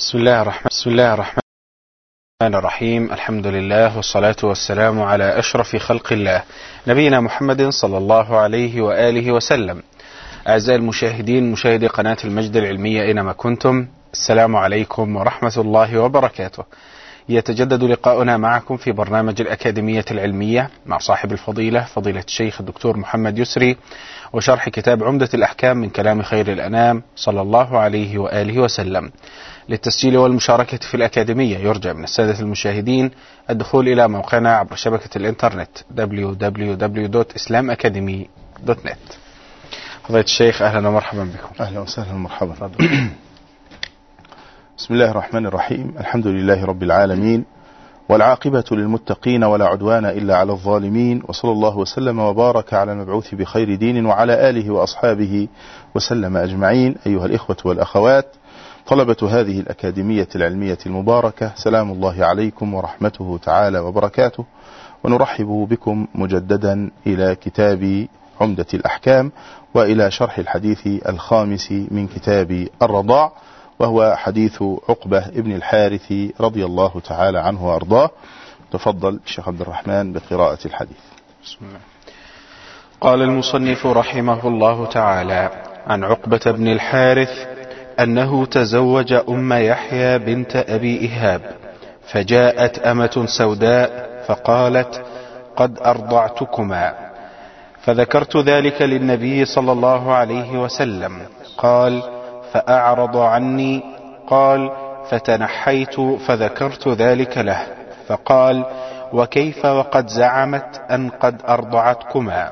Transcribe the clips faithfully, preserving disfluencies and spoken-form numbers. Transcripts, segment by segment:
بسم الله الرحمن بسم الله الرحمن الرحيم. الحمد لله والصلاة والسلام على أشرف خلق الله نبينا محمد صلى الله عليه وآله وسلم. أعزائي المشاهدين مشاهدي قناة المجد العلمية أينما كنتم، السلام عليكم ورحمة الله وبركاته. يتجدد لقاؤنا معكم في برنامج الأكاديمية العلمية مع صاحب الفضيلة فضيلة الشيخ الدكتور محمد يسري، وشرح كتاب عمدة الأحكام من كلام خير الأنام صلى الله عليه وآله وسلم. للتسجيل والمشاركة في الأكاديمية يرجى من السادة المشاهدين الدخول إلى موقعنا عبر شبكة الإنترنت دبليو دبليو دبليو دوت إسلام أكاديمي دوت نت. فضيلة الشيخ أهلا ومرحبا بكم. أهلا وسهلا ومرحبا. بسم الله الرحمن الرحيم. الحمد لله رب العالمين، والعاقبة للمتقين ولا عدوان إلا على الظالمين، وصلى الله وسلم وبارك على المبعوث بخير دين وعلى آله وأصحابه وسلم أجمعين. أيها الإخوة والأخوات، طلبة هذه الأكاديمية العلمية المباركة، سلام الله عليكم ورحمته تعالى وبركاته، ونرحب بكم مجددا إلى كتاب عمدة الأحكام وإلى شرح الحديث الخامس من كتاب الرضاع، وهو حديث عقبة ابن الحارث رضي الله تعالى عنه وأرضاه. تفضل الشيخ عبد الرحمن بقراءة الحديث. بسم الله. قال المصنف رحمه الله تعالى: عن عقبة بن الحارث أنه تزوج أم يحيى بنت أبي إهاب، فجاءت أمة سوداء فقالت: قد أرضعتكما، فذكرت ذلك للنبي صلى الله عليه وسلم، قال: فأعرض عني. قال: فتنحيت فذكرت ذلك له، فقال: وكيف وقد زعمت أن قد أرضعتكما.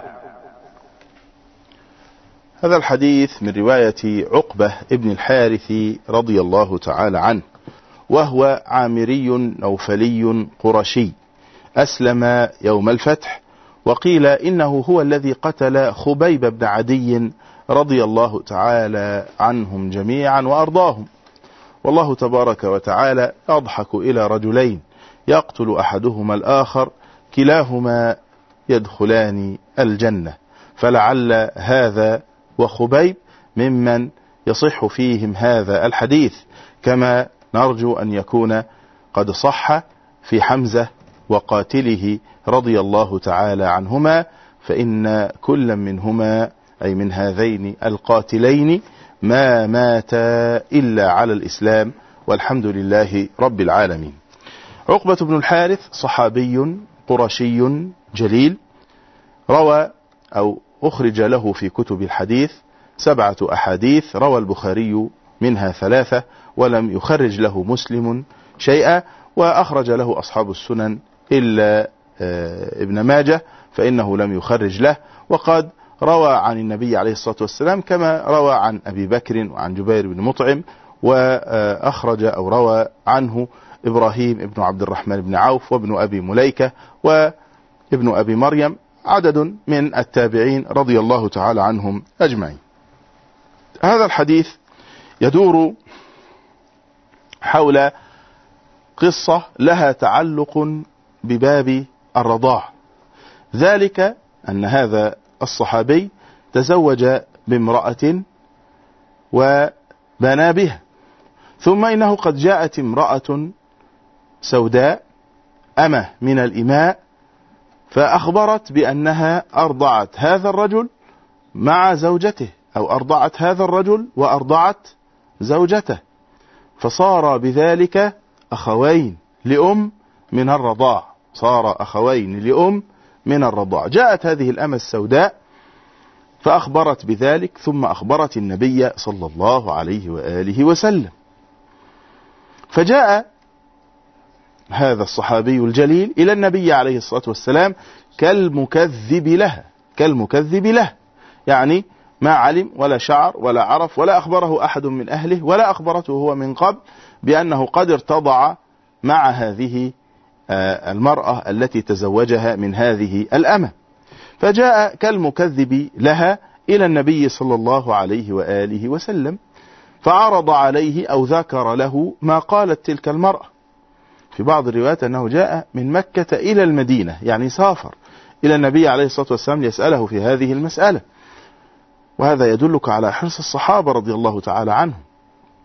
هذا الحديث من رواية عقبة ابن الحارث رضي الله تعالى عنه، وهو عامري نوفلي قرشي، أسلم يوم الفتح، وقيل إنه هو الذي قتل خبيب بن عدي رضي الله تعالى عنهم جميعا وأرضاهم. والله تبارك وتعالى يضحك إلى رجلين يقتل أحدهما الآخر، كلاهما يدخلان الجنة، فلعل هذا وخبيب ممن يصح فيهم هذا الحديث، كما نرجو أن يكون قد صح في حمزة وقاتله رضي الله تعالى عنهما، فإن كل منهما أي من هذين القاتلين ما مات إلا على الإسلام، والحمد لله رب العالمين. عقبة بن الحارث صحابي قرشي جليل، روى أو أخرج له في كتب الحديث سبعة أحاديث، روى البخاري منها ثلاثة، ولم يخرج له مسلم شيئا، وأخرج له أصحاب السنن إلا ابن ماجه فإنه لم يخرج له، وقد روى عن النبي عليه الصلاة والسلام كما روى عن أبي بكر وعن جبير بن مطعم، وأخرج أو روى عنه إبراهيم ابن عبد الرحمن بن عوف وابن أبي مليكة وابن أبي مريم، عدد من التابعين رضي الله تعالى عنهم أجمعين. هذا الحديث يدور حول قصة لها تعلق بباب الرضاع، ذلك أن هذا الصحابي تزوج بامرأة وبنى بها، ثم إنه قد جاءت امرأة سوداء أمة من الإماء، فأخبرت بأنها أرضعت هذا الرجل مع زوجته، أو أرضعت هذا الرجل وأرضعت زوجته، فصار بذلك أخوين لأم من الرضاع، صار أخوين لأم من الرضاع. جاءت هذه الأمة السوداء فأخبرت بذلك، ثم أخبرت النبي صلى الله عليه وآله وسلم، فجاء هذا الصحابي الجليل إلى النبي عليه الصلاة والسلام كالمكذب لها، كالمكذب له، يعني ما علم ولا شعر ولا عرف ولا أخبره أحد من أهله ولا أخبرته هو من قبل بأنه قد ارتضع مع هذه المرأة التي تزوجها من هذه الأمة، فجاء كالمكذب لها إلى النبي صلى الله عليه وآله وسلم، فعرض عليه أو ذكر له ما قالت تلك المرأة. في بعض الروايات أنه جاء من مكة إلى المدينة، يعني سافر إلى النبي عليه الصلاة والسلام ليسأله في هذه المسألة، وهذا يدلك على حرص الصحابة رضي الله تعالى عنهم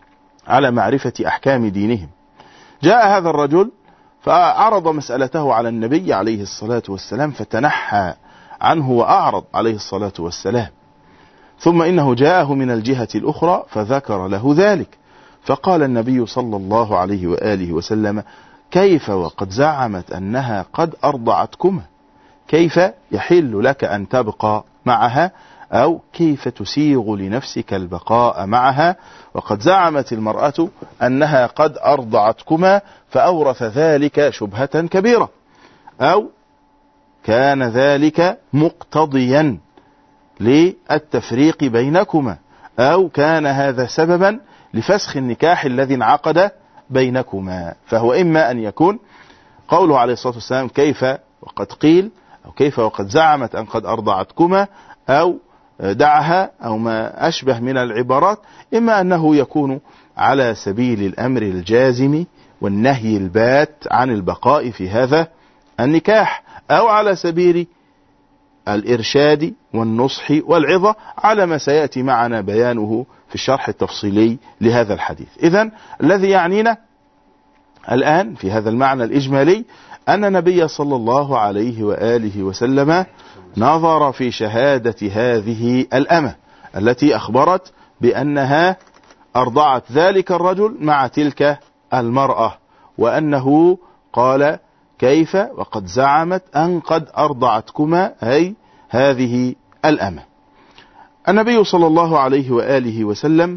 على معرفة أحكام دينهم. جاء هذا الرجل فعرض مسألته على النبي عليه الصلاة والسلام، فتنحى عنه وأعرض عليه الصلاة والسلام. ثم إنه جاءه من الجهة الأخرى فذكر له ذلك، فقال النبي صلى الله عليه وآله وسلم: كيف وقد زعمت أنها قد أرضعتكما؟ كيف يحل لك أن تبقى معها، أو كيف تسيغ لنفسك البقاء معها وقد زعمت المرأة أنها قد أرضعتكما؟ فأورث ذلك شبهة كبيرة، أو كان ذلك مقتضيا للتفريق بينكما، أو كان هذا سببا لفسخ النكاح الذي انعقد بينكما. فهو إما أن يكون قوله عليه الصلاة والسلام كيف وقد قيل، أو كيف وقد زعمت أن قد أرضعتكما، أو دعها، أو ما أشبه من العبارات، إما أنه يكون على سبيل الأمر الجازم والنهي البات عن البقاء في هذا النكاح، أو على سبيل الإرشاد والنصح والعظة، على ما سيأتي معنا بيانه في الشرح التفصيلي لهذا الحديث. إذن الذي يعنينا الآن في هذا المعنى الإجمالي أن النبي صلى الله عليه وآله وسلم نظر في شهادة هذه الأمة التي أخبرت بأنها أرضعت ذلك الرجل مع تلك المرأة، وأنه قال كيف وقد زعمت أن قد أرضعتكما، أي هذه الأمة. النبي صلى الله عليه وآله وسلم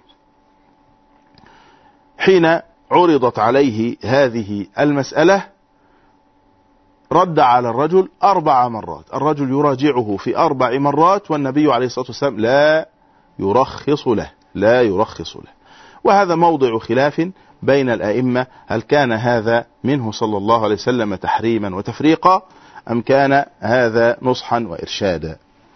حين عرضت عليه هذه المسألة رد على الرجل أربع مرات. الرجل يراجعه في أربع مرات، والنبي عليه الصلاة والسلام لا يرخص له لا يرخص له وهذا موضع خلاف بين الأئمة، هل كان هذا منه صلى الله عليه وسلم تحريما وتفريقا، أم كان هذا نصحا وإرشادا.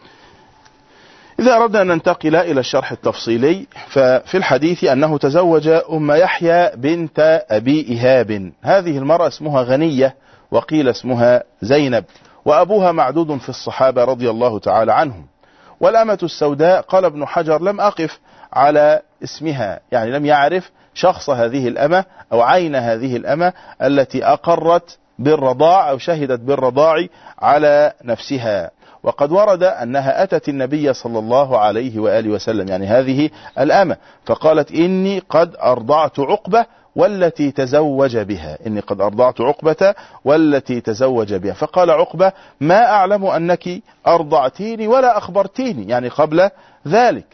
إذا أردنا أن ننتقل إلى الشرح التفصيلي، ففي الحديث أنه تزوج أم يحيى بنت أبي إيهاب. هذه المرأة اسمها غنية، وقيل اسمها زينب، وأبوها معدود في الصحابة رضي الله تعالى عنهم. والأمة السوداء قال ابن حجر لم أقف على اسمها، يعني لم يعرف شخص هذه الأمة أو عين هذه الأمة التي أقرت بالرضاع أو شهدت بالرضاع على نفسها. وقد ورد أنها أتت النبي صلى الله عليه وآله وسلم، يعني هذه الأمة، فقالت إني قد أرضعت عقبة والتي تزوج بها إني قد أرضعت عقبة والتي تزوج بها. فقال عقبة ما أعلم أنك أرضعتيني ولا أخبرتيني، يعني قبل ذلك.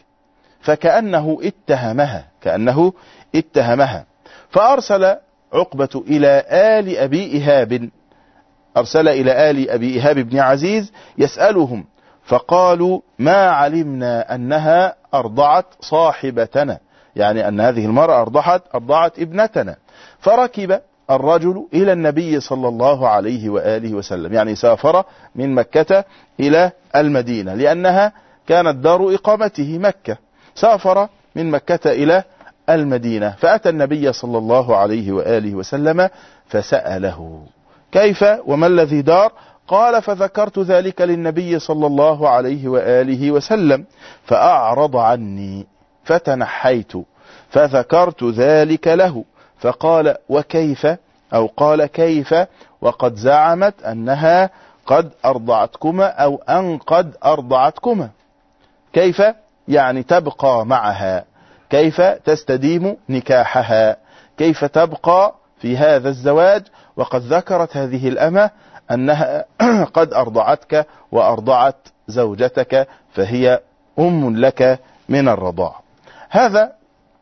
فكأنه اتهمها كأنه اتهمها فأرسل عقبة إلى آل أبي إيهاب أرسل إلى آل أبي إيهاب بن عزيز يسألهم، فقالوا ما علمنا أنها أرضعت صاحبتنا، يعني أن هذه المرأة أرضعت, أرضعت ابنتنا. فركب الرجل إلى النبي صلى الله عليه وآله وسلم، يعني سافر من مكة إلى المدينة لأنها كانت دار إقامته مكة، سافر من مكة إلى المدينة، فأتى النبي صلى الله عليه وآله وسلم فسأله كيف وما الذي دار؟ قال فذكرت ذلك للنبي صلى الله عليه وآله وسلم فأعرض عني فتنحيت فذكرت ذلك له، فقال وكيف أو قال كيف وقد زعمت أنها قد أرضعتكما أو أن قد أرضعتكما. كيف يعني تبقى معها، كيف تستديم نكاحها، كيف تبقى في هذا الزواج وقد ذكرت هذه الأمة أنها قد أرضعتك وأرضعت زوجتك فهي أم لك من الرضاع. هذا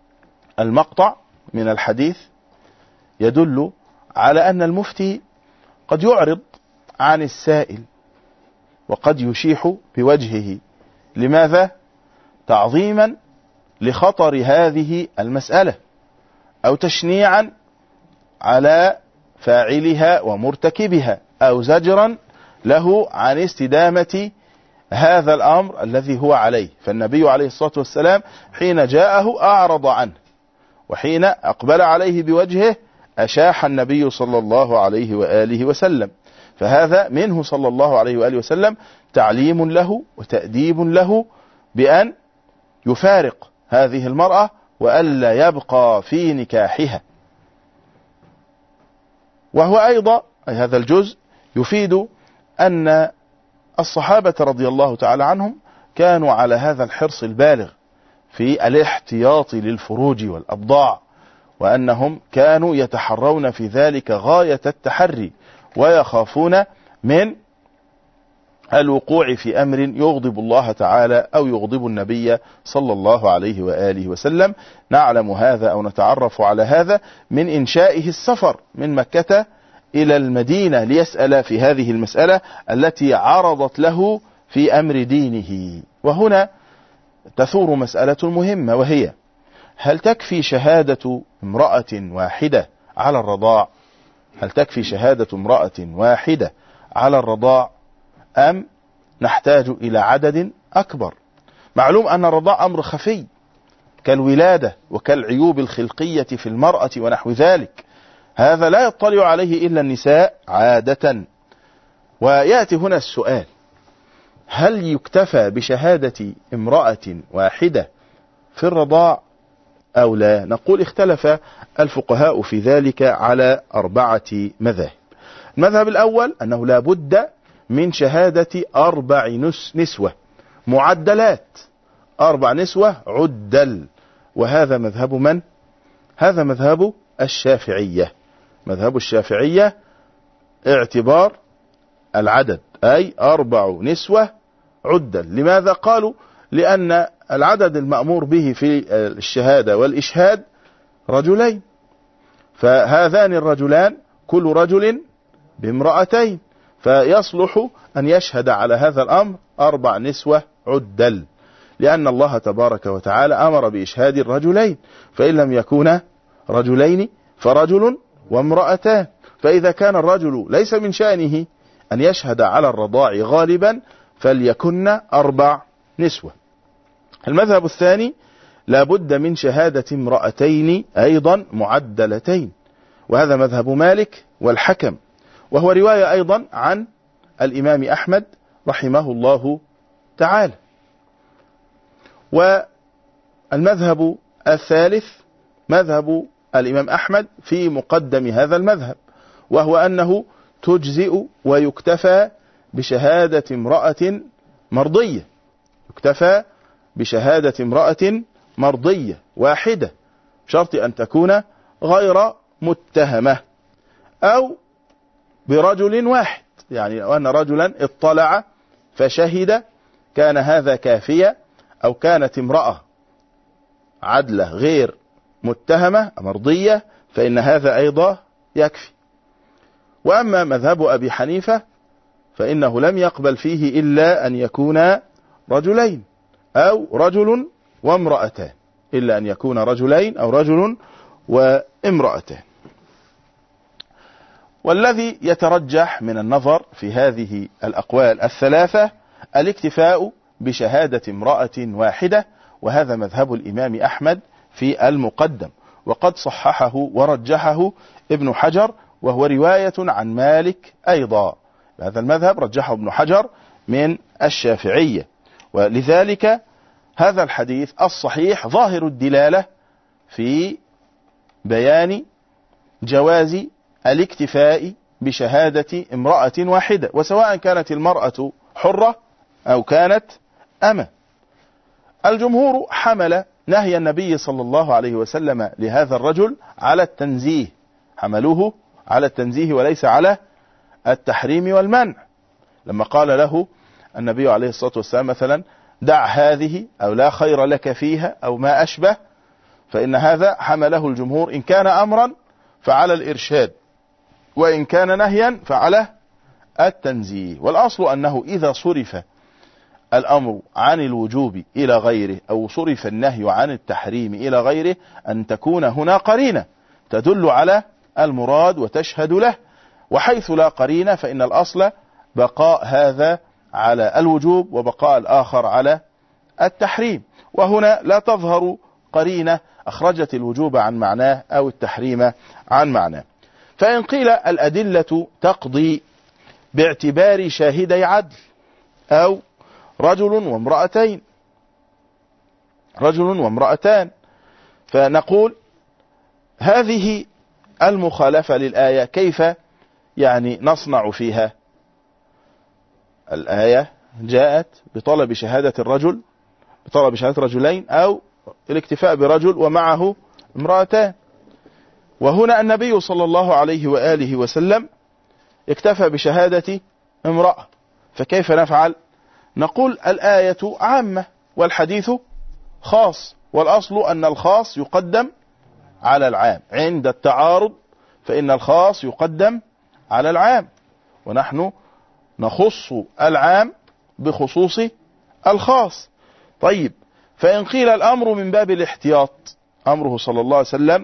المقطع من الحديث يدل على أن المفتي قد يعرض عن السائل وقد يشيح بوجهه. لماذا؟ تعظيما لخطر هذه المسألة أو تشنيعا على فاعلها ومرتكبها أو زجرا له عن استدامة هذا الأمر الذي هو عليه. فالنبي عليه الصلاة والسلام حين جاءه أعرض عنه، وحين أقبل عليه بوجهه أشاح النبي صلى الله عليه وآله وسلم. فهذا منه صلى الله عليه وآله وسلم تعليم له وتأديب له بأن يفارق هذه المرأة وألا يبقى في نكاحها. وهو أيضا أي هذا الجزء يفيد أن الصحابة رضي الله تعالى عنهم كانوا على هذا الحرص البالغ في الاحتياط للفروج والأبضاع، وأنهم كانوا يتحرون في ذلك غاية التحري، ويخافون من الوقوع في أمر يغضب الله تعالى أو يغضب النبي صلى الله عليه وآله وسلم. نعلم هذا أو نتعرف على هذا من إنشائه السفر من مكة إلى المدينة ليسأل في هذه المسألة التي عرضت له في أمر دينه. وهنا تثور مسألة مهمة، وهي هل تكفي شهادة امرأة واحدة على الرضاع؟ هل تكفي شهادة امرأة واحدة على الرضاع أم نحتاج إلى عدد أكبر؟ معلوم أن الرضاع أمر خفي كالولادة وكالعيوب الخلقية في المرأة ونحو ذلك، هذا لا يطلع عليه إلا النساء عادة. ويأتي هنا السؤال: هل يكتفى بشهادة امرأة واحدة في الرضاع أو لا؟ نقول اختلف الفقهاء في ذلك على أربعة مذاهب. المذهب الأول أنه لا بد من شهادة أربع نسوة معدلات، أربع نسوة عدل، وهذا مذهب من؟ هذا مذهب الشافعية. مذهب الشافعية اعتبار العدد، أي أربع نسوة عدل. لماذا؟ قالوا لأن العدد المأمور به في الشهادة والإشهاد رجلين، فهذان الرجلان كل رجل بامرأتين، فيصلح أن يشهد على هذا الأمر أربع نسوة عدل، لأن الله تبارك وتعالى أمر بإشهاد الرجلين، فإن لم يكونا رجلين فرجل وامرأتان. فإذا كان الرجل ليس من شأنه أن يشهد على الرضاع غالبا فليكن أربع نسوة. المذهب الثاني لا بد من شهادة امرأتين أيضا معدلتين، وهذا مذهب مالك والحكم، وهو رواية أيضا عن الإمام أحمد رحمه الله تعالى. والمذهب الثالث مذهب الإمام أحمد في مقدم هذا المذهب، وهو أنه تجزئ ويكتفى بشهادة امرأة مرضية، يكتفى بشهادة امرأة مرضية واحدة، بشرط أن تكون غير متهمة، أو برجل واحد، يعني أن رجلا اطلع فشهد كان هذا كافية، أو كانت امرأة عدلة غير متهمة مرضية فإن هذا أيضا يكفي. وأما مذهب أبي حنيفة فإنه لم يقبل فيه إلا أن يكون رجلين أو رجل وامرأتان، إلا أن يكون رجلين أو رجل وامرأتان. والذي يترجح من النظر في هذه الأقوال الثلاثة الاكتفاء بشهادة امرأة واحدة، وهذا مذهب الإمام أحمد في المقدم، وقد صححه ورجحه ابن حجر، وهو رواية عن مالك أيضا. هذا المذهب رجحه ابن حجر من الشافعية، ولذلك هذا الحديث الصحيح ظاهر الدلالة في بيان جواز الاكتفاء بشهادة امرأة واحدة، وسواء كانت المرأة حرة أو كانت أمة. الجمهور حمل نهي النبي صلى الله عليه وسلم لهذا الرجل على التنزيه، حملوه على التنزيه وليس على التحريم والمنع، لما قال له النبي عليه الصلاة والسلام مثلا دع هذه أو لا خير لك فيها أو ما أشبه، فإن هذا حمله الجمهور إن كان أمرا فعلى الإرشاد، وإن كان نهيا فعلى التنزيه. والأصل أنه إذا صرف الأمر عن الوجوب إلى غيره أو صرف النهي عن التحريم إلى غيره أن تكون هنا قرينة تدل على المراد وتشهد له، وحيث لا قرينة فإن الأصل بقاء هذا على الوجوب وبقاء الآخر على التحريم، وهنا لا تظهر قرينة أخرجت الوجوب عن معناه أو التحريم عن معناه. فإن قيل الأدلة تقضي باعتبار شاهدي عدل أو رجل وامرأتين رجل وامرأتان، فنقول هذه المخالفة للآية كيف يعني نصنع فيها؟ الآية جاءت بطلب شهادة الرجل، بطلب شهادة رجلين أو الاكتفاء برجل ومعه امرأتان، وهنا النبي صلى الله عليه وآله وسلم اكتفى بشهادة امرأة، فكيف نفعل؟ نقول الآية عامة والحديث خاص، والأصل أن الخاص يقدم على العام، عند التعارض فإن الخاص يقدم على العام، ونحن نخص العام بخصوص الخاص. طيب، فإن قيل الأمر من باب الاحتياط، أمره صلى الله عليه وسلم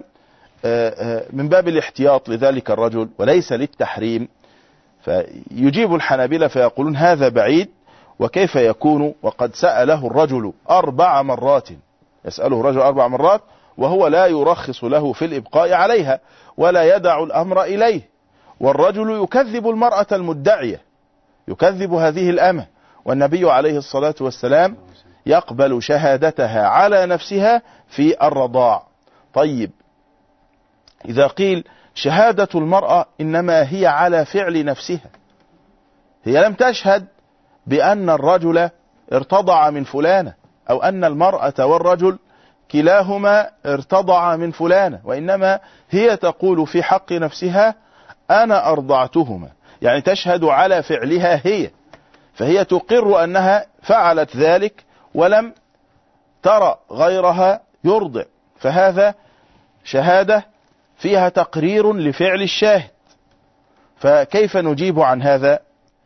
من باب الاحتياط لذلك الرجل وليس للتحريم، فيجيب الحنابلة فيقولون هذا بعيد، وكيف يكون وقد سأله الرجل أربع مرات، يسأله الرجل أربع مرات وهو لا يرخص له في الإبقاء عليها ولا يدع الأمر إليه، والرجل يكذب المرأة المدعية، يكذب هذه الأمة، والنبي عليه الصلاة والسلام يقبل شهادتها على نفسها في الرضاع. طيب، إذا قيل شهادة المرأة إنما هي على فعل نفسها، هي لم تشهد بأن الرجل ارتضع من فلانة أو أن المرأة والرجل كلاهما ارتضع من فلانة، وإنما هي تقول في حق نفسها أنا أرضعتهما، يعني تشهد على فعلها هي، فهي تقر أنها فعلت ذلك ولم ترى غيرها يرضع، فهذا شهادة فيها تقرير لفعل الشاهد. فكيف نجيب عن هذا؟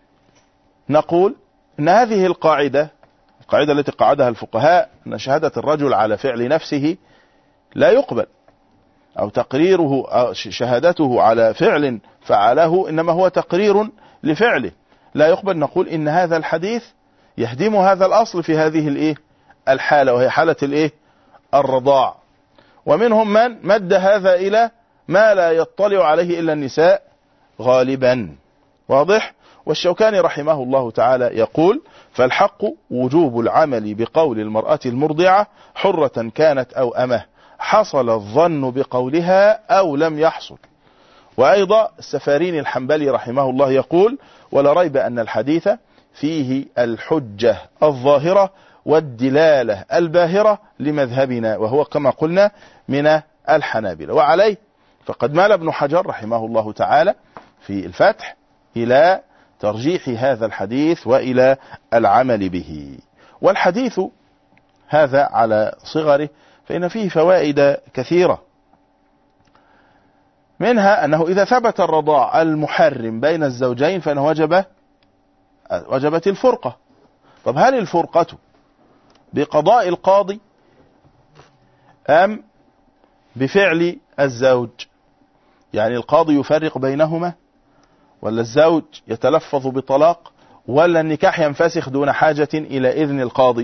نقول إن هذه القاعدة، القاعدة التي قعدها الفقهاء، أن شهادة الرجل على فعل نفسه لا يقبل، أو تقريره أو شهادته على فعل فعله إنما هو تقرير لفعله لا يقبل. نقول إن هذا الحديث يهدم هذا الأصل في هذه الإيه الحالة، وهي حالة الإيه الرضاع. ومنهم من مد هذا إلى ما لا يطلع عليه إلا النساء غالبا، واضح؟ والشوكاني رحمه الله تعالى يقول فالحق وجوب العمل بقول المرأة المرضعة حرة كانت أو أمه، حصل الظن بقولها أو لم يحصل. وأيضا السفاريني الحنبلي رحمه الله يقول ولا ريب أن الحديث فيه الحجة الظاهرة والدلالة الباهرة لمذهبنا، وهو كما قلنا من الحنابلة. وعليه فقد مال ابن حجر رحمه الله تعالى في الفتح إلى ترجيح هذا الحديث وإلى العمل به. والحديث هذا على صغره فإن فيه فوائد كثيرة، منها أنه إذا ثبت الرضاع المحرم بين الزوجين فإنه وجب وجبت الفرقة. طب هل الفرقة بقضاء القاضي أم بفعل الزوج؟ يعني القاضي يفرق بينهما، ولا الزوج يتلفظ بطلاق، ولا النكاح ينفسخ دون حاجة إلى إذن القاضي؟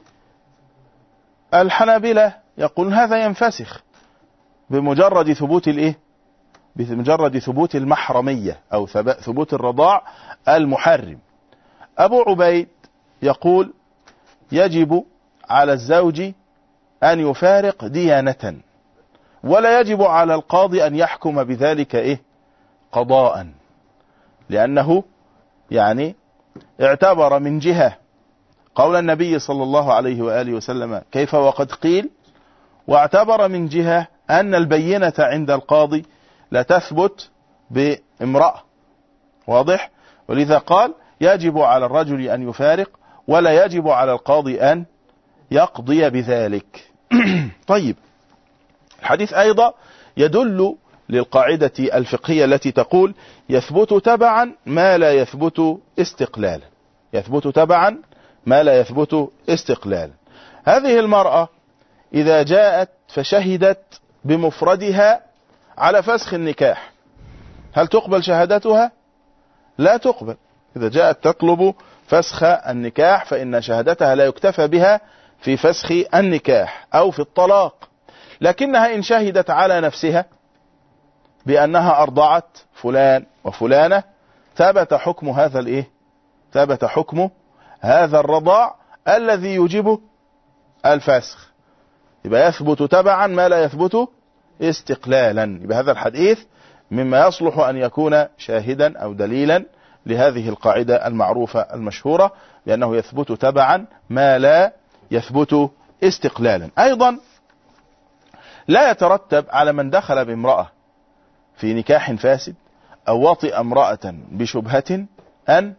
الحنابلة يقولون هذا ينفسخ بمجرد ثبوت الإيه؟ بمجرد ثبوت المحرمية أو ثبوت الرضاع المحرم. أبو عبيد يقول يجب على الزوج أن يفارق ديانة، ولا يجب على القاضي أن يحكم بذلك إيه قضاء، لأنه يعني اعتبر من جهة قول النبي صلى الله عليه وآله وسلم كيف وقد قيل، واعتبر من جهة أن البينة عند القاضي لا تثبت بامرأة، واضح؟ ولذا قال يجب على الرجل أن يفارق ولا يجب على القاضي أن يقضي بذلك. طيب، الحديث أيضا يدل للقاعدة الفقهية التي تقول يثبت تبعا ما لا يثبت استقلالا، يثبت تبعا ما لا يثبت استقلالا. هذه المرأة إذا جاءت فشهدت بمفردها على فسخ النكاح، هل تقبل شهادتها؟ لا تقبل. إذا جاءت تطلب فسخ النكاح فإن شهادتها لا يكتفى بها في فسخ النكاح أو في الطلاق، لكنها إن شهدت على نفسها بأنها أرضعت فلان وفلانة ثبت حكم هذا الإيه؟ ثبت حكم هذا الرضاع الذي يجب الفسخ. يبقى يثبت تبعا ما لا يثبت استقلالا. يبقى هذا الحديث مما يصلح أن يكون شاهدا أو دليلا لهذه القاعدة المعروفة المشهورة، لأنه يثبت تبعا ما لا يثبت استقلالا. أيضا لا يترتب على من دخل بامرأة في نكاح فاسد أو وطئ امرأة بشبهة أن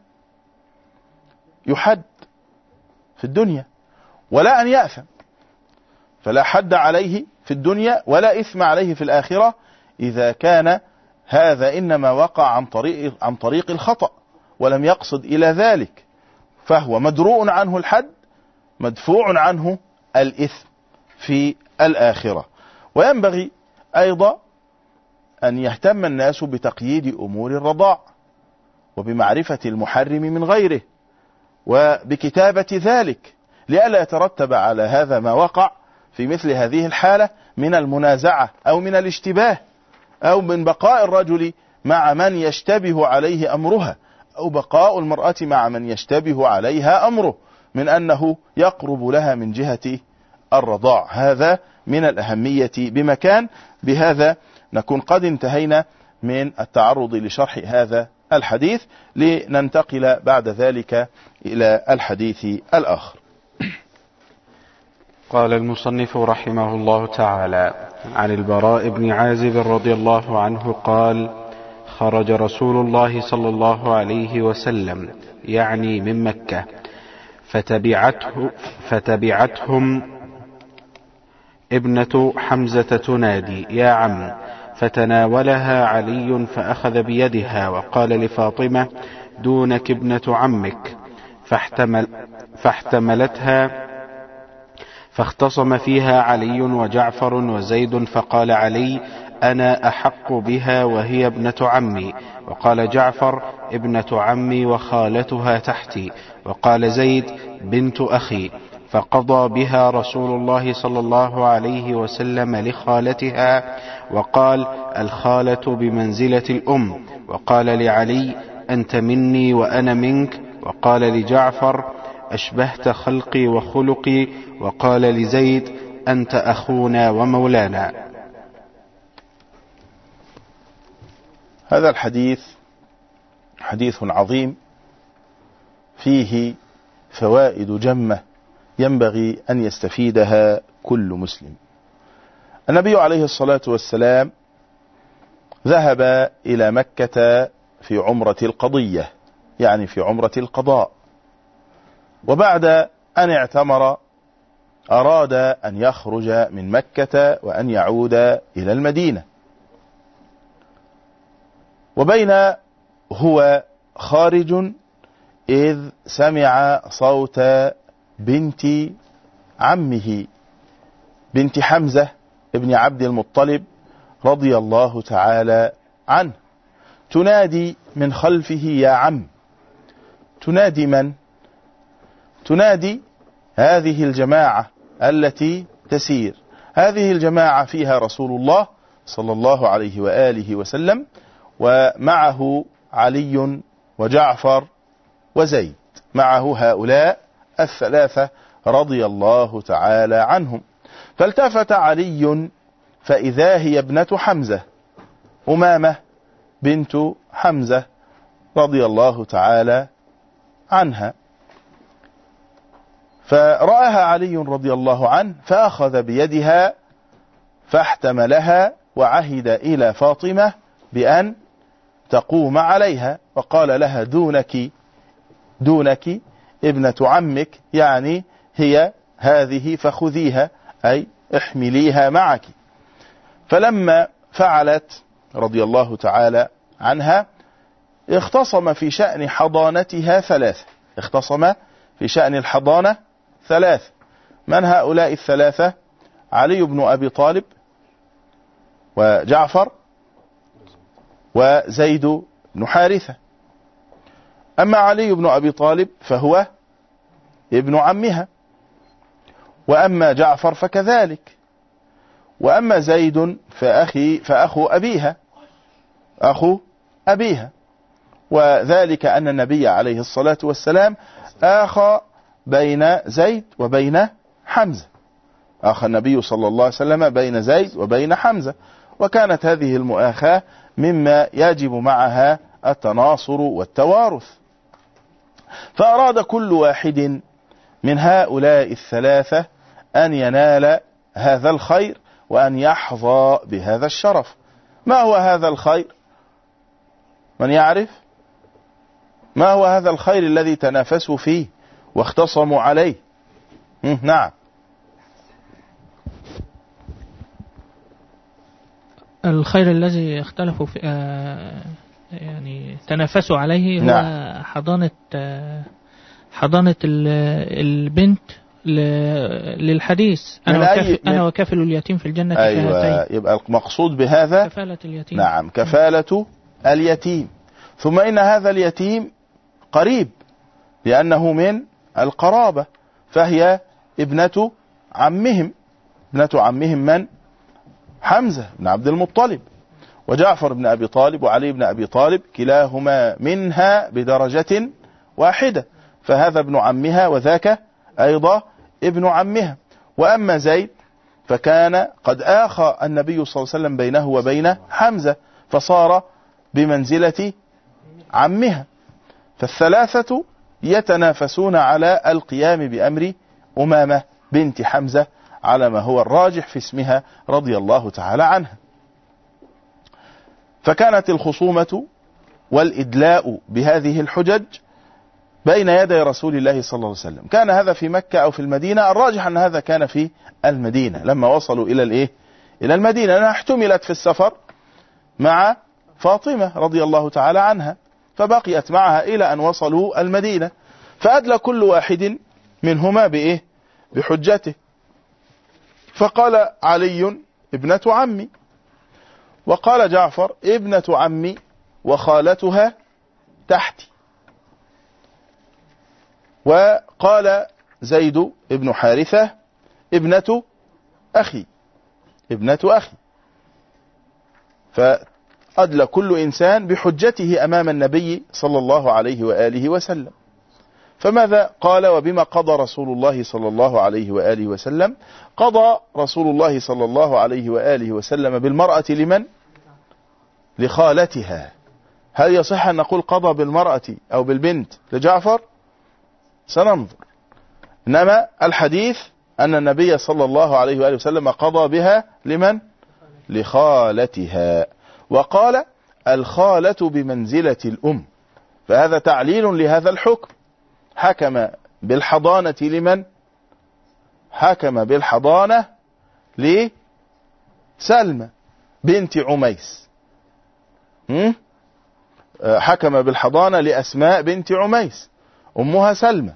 يحد في الدنيا ولا أن يأثم، فلا حد عليه في الدنيا ولا إثم عليه في الآخرة إذا كان هذا إنما وقع عن طريق عن طريق الخطأ ولم يقصد إلى ذلك، فهو مدروء عنه الحد مدفوع عنه الإثم في الآخرة. وينبغي أيضا أن يهتم الناس بتقييد أمور الرضاع وبمعرفة المحرم من غيره وبكتابة ذلك، لئلا يترتب على هذا ما وقع في مثل هذه الحالة من المنازعة أو من الاشتباه أو من بقاء الرجل مع من يشتبه عليه أمرها، أو بقاء المرأة مع من يشتبه عليها أمره من أنه يقرب لها من جهة الرضاع. هذا من الأهمية بمكان. بهذا نكون قد انتهينا من التعرض لشرح هذا الحديث، لننتقل بعد ذلك إلى الحديث الآخر. قال المصنف رحمه الله تعالى: عن البراء بن عازب رضي الله عنه قال: خرج رسول الله صلى الله عليه وسلم يعني من مكة، فتبعته فتبعتهم ابنة حمزة تنادي: يا عم، فتناولها علي فأخذ بيدها وقال لفاطمة: دونك ابنة عمك، فاحتمل فاحتملتها، فاختصم فيها علي وجعفر وزيد، فقال علي: أنا أحق بها وهي ابنة عمي، وقال جعفر: ابنة عمي وخالتها تحتي، وقال زيد: بنت أخي. فقضى بها رسول الله صلى الله عليه وسلم لخالتها، وقال: الخالة بمنزلة الأم. وقال لعلي: أنت مني وأنا منك. وقال لجعفر: أشبهت خلقي وخلقي. وقال لزيد: أنت أخونا ومولانا. هذا الحديث حديث عظيم فيه فوائد جمة ينبغي أن يستفيدها كل مسلم. النبي عليه الصلاة والسلام ذهب إلى مكة في عمرة القضية، يعني في عمرة القضاء، وبعد أن اعتمر أراد أن يخرج من مكة وأن يعود إلى المدينة. وبين هو خارج إذ سمع صوت بنت عمه بنت حمزة ابن عبد المطلب رضي الله تعالى عنه تنادي من خلفه: يا عم. تنادي من؟ تنادي هذه الجماعة التي تسير. هذه الجماعة فيها رسول الله صلى الله عليه وآله وسلم، ومعه علي وجعفر وزيد، معه هؤلاء الثلاثة رضي الله تعالى عنهم. فالتفت علي فإذا هي ابنة حمزة، أمامة بنت حمزة رضي الله تعالى عنها، فرآها علي رضي الله عنه فأخذ بيدها فاحتملها، وعهد إلى فاطمة بأن تقوم عليها، وقال لها: دونك دونك ابنة عمك، يعني هي هذه فخذيها، أي احمليها معك. فلما فعلت رضي الله تعالى عنها اختصم في شأن حضانتها ثلاثة، اختصم في شأن الحضانة ثلاثة. من هؤلاء الثلاثة؟ علي بن أبي طالب وجعفر وزيد بن حارثة. أما علي بن أبي طالب فهو ابن عمها، وأما جعفر فكذلك، وأما زيد فأخي فأخو أبيها أخو أبيها. وذلك أن النبي عليه الصلاة والسلام آخى بين زيد وبين حمزة، أخى النبي صلى الله عليه وسلم بين زيد وبين حمزة، وكانت هذه المؤاخاة مما يجب معها التناصر والتوارث. فأراد كل واحد من هؤلاء الثلاثة أن ينال هذا الخير وأن يحظى بهذا الشرف. ما هو هذا الخير؟ من يعرف؟ ما هو هذا الخير الذي تنافسوا فيه واختصموا عليه؟ نعم. الخير الذي اختلفوا في آه يعني تنافسوا عليه هو نعم. حضانة آه حضانة البنت للحديث أنا, وكافل أنا وكافل اليتيم في الجنة أيوة كهاتين. يبقى المقصود بهذا كفالة اليتيم. نعم كفالة اليتيم. ثم إن هذا اليتيم قريب لأنه من القرابة، فهي ابنة عمهم. ابنة عمهم من؟ حمزة بن عبد المطلب وجعفر بن أبي طالب وعلي بن أبي طالب، كلاهما منها بدرجة واحدة، فهذا ابن عمها وذاك أيضا ابن عمها. وأما زيد فكان قد آخى النبي صلى الله عليه وسلم بينه وبين حمزة فصار بمنزلة عمها. فالثلاثة يتنافسون على القيام بأمر أمامة بنت حمزة على ما هو الراجح في اسمها رضي الله تعالى عنها. فكانت الخصومة والإدلاء بهذه الحجج بين يدي رسول الله صلى الله عليه وسلم. كان هذا في مكة أو في المدينة؟ الراجح أن هذا كان في المدينة لما وصلوا إلى الإيه؟ إلى المدينة، لأنها احتملت في السفر مع فاطمة رضي الله تعالى عنها، فبقيت معها إلى أن وصلوا المدينة، فأدلى كل واحد منهما بإيه؟ بحجته. فقال علي ابنة عمي، وقال جعفر ابنة عمي وخالتها تحتي، وقال زيد ابن حارثة ابنة أخي ابنة أخي. فأدلى كل إنسان بحجته أمام النبي صلى الله عليه وآله وسلم. فماذا قال وبما قضى رسول الله صلى الله عليه وآله وسلم؟ قضى رسول الله صلى الله عليه وآله وسلم بالمرأة لمن؟ لخالتها. هل يصح أن نقول قضى بالمرأة أو بالبنت لجعفر؟ سننظر. إنما الحديث أن النبي صلى الله عليه وآله وسلم قضى بها لمن؟ لخالتها. وقال الخالة بمنزلة الأم، فهذا تعليل لهذا الحكم. حكم بالحضانة لمن؟ حكم بالحضانة لسلمى بنت عميس. حكم بالحضانة لأسماء بنت عميس أمها سلمى.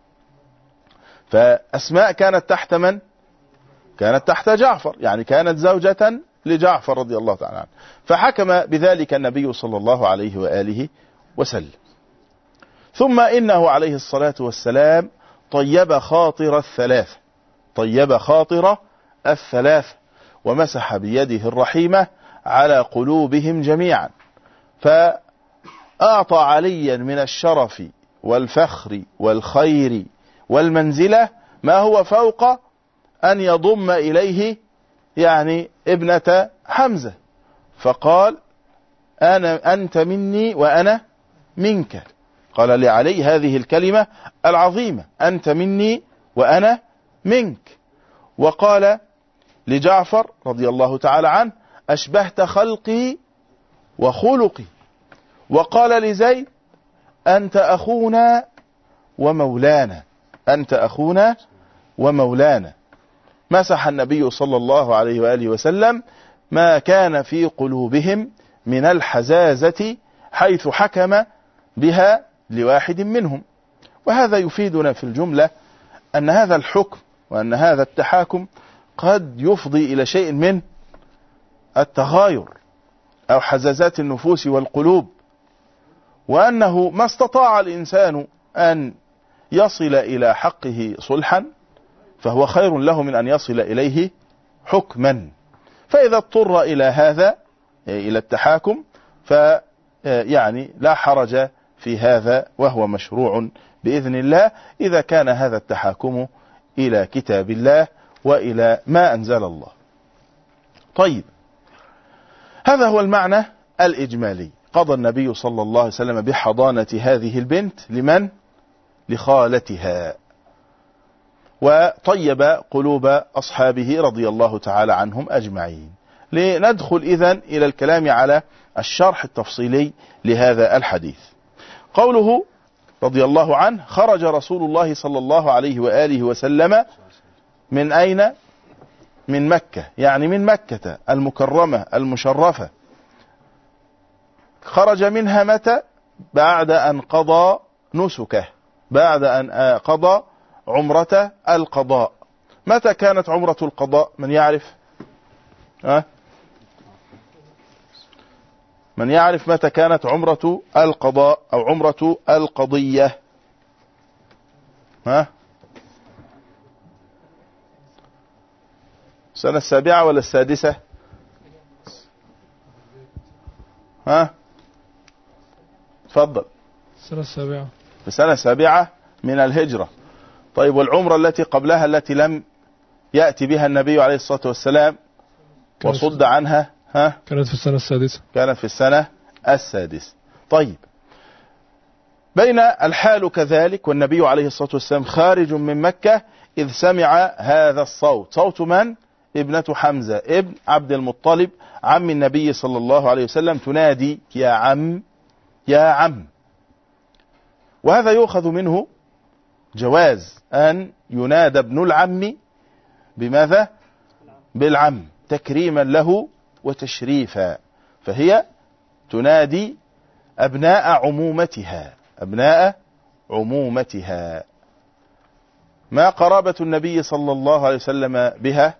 فأسماء كانت تحت من؟ كانت تحت جعفر، يعني كانت زوجة لجعفر رضي الله تعالى عنه، فحكم بذلك النبي صلى الله عليه وآله وسلم. ثم إنه عليه الصلاة والسلام طيب خاطر الثلاثة، طيب خاطر الثلاثة ومسح بيده الرحيمة على قلوبهم جميعا، فأعطى عليا من الشرف والفخر والخير والمنزلة ما هو فوق أن يضم إليه يعني ابنة حمزة، فقال أنا أنت مني وأنا منك. قال لعلي هذه الكلمة العظيمة أنت مني وأنا منك. وقال لجعفر رضي الله تعالى عنه أشبهت خلقي وخلقي. وقال لزيد أنت أخونا ومولانا، أنت أخونا ومولانا. مسح النبي صلى الله عليه وآله وسلم ما كان في قلوبهم من الحزازة حيث حكم بها لواحد منهم. وهذا يفيدنا في الجملة أن هذا الحكم وأن هذا التحاكم قد يفضي إلى شيء من التغاير أو حزازات النفوس والقلوب، وأنه ما استطاع الإنسان أن يصل إلى حقه صلحا فهو خير له من أن يصل إليه حكما. فإذا اضطر إلى هذا إلى التحاكم فيعني لا حرج في هذا، وهو مشروع بإذن الله إذا كان هذا التحاكم إلى كتاب الله وإلى ما أنزل الله. طيب، هذا هو المعنى الإجمالي. قضى النبي صلى الله عليه وسلم بحضانة هذه البنت لمن؟ لخالتها، وطيب قلوب أصحابه رضي الله تعالى عنهم أجمعين. لندخل إذن إلى الكلام على الشرح التفصيلي لهذا الحديث. قوله رضي الله عنه: خرج رسول الله صلى الله عليه وآله وسلم من أين؟ من مكة، يعني من مكة المكرمة المشرفة. خرج منها متى؟ بعد أن قضى نسكه، بعد أن قضى عمرة القضاء. متى كانت عمرة القضاء؟ من يعرف؟ أه؟ من يعرف متى كانت عمرة القضاء أو عمرة القضية؟ ها؟ السنة السابعة ولا السادسة؟ ها؟ تفضل. السنة السابعة. في السنة السابعة من الهجرة. طيب، والعمرة التي قبلها التي لم يأتي بها النبي عليه الصلاة والسلام وصد عنها؟ ها؟ كانت في السنة السادسة. كانت في السنة السادسة. طيب، بين الحال كذلك والنبي عليه الصلاة والسلام خارج من مكة إذ سمع هذا الصوت. صوت من؟ ابنة حمزة ابن عبد المطلب عم النبي صلى الله عليه وسلم تنادي: يا عم يا عم. وهذا يؤخذ منه جواز أن ينادى ابن العم بماذا؟ بالعم، تكريما له وتشريفا. فهي تنادي أبناء عمومتها، أبناء عمومتها. ما قرابة النبي صلى الله عليه وسلم بها؟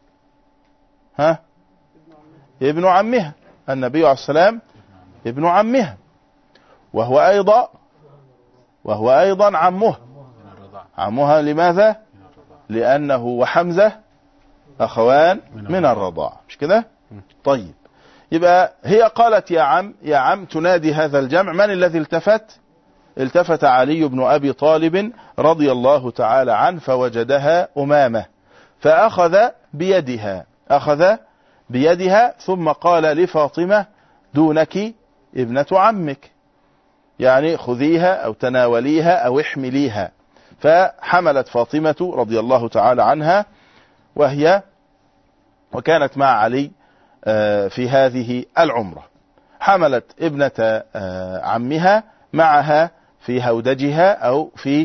ها؟ ابن عمها. النبي عليه السلام ابن عمها، وهو أيضا وهو أيضا عمه عمها. لماذا؟ لأنه وحمزة أخوان من الرضاع، مش كده؟ طيب، يبقى هي قالت يا عم يا عم، تنادي هذا الجمع. من الذي التفت؟ التفت علي بن أبي طالب رضي الله تعالى عنه فوجدها أمامة، فأخذ بيدها أخذ بيدها ثم قال لفاطمة: دونك ابنة عمك، يعني خذيها أو تناوليها أو احمليها. فحملت فاطمة رضي الله تعالى عنها، وهي وكانت مع علي في هذه العمرة. حملت ابنة عمها معها في هودجها أو في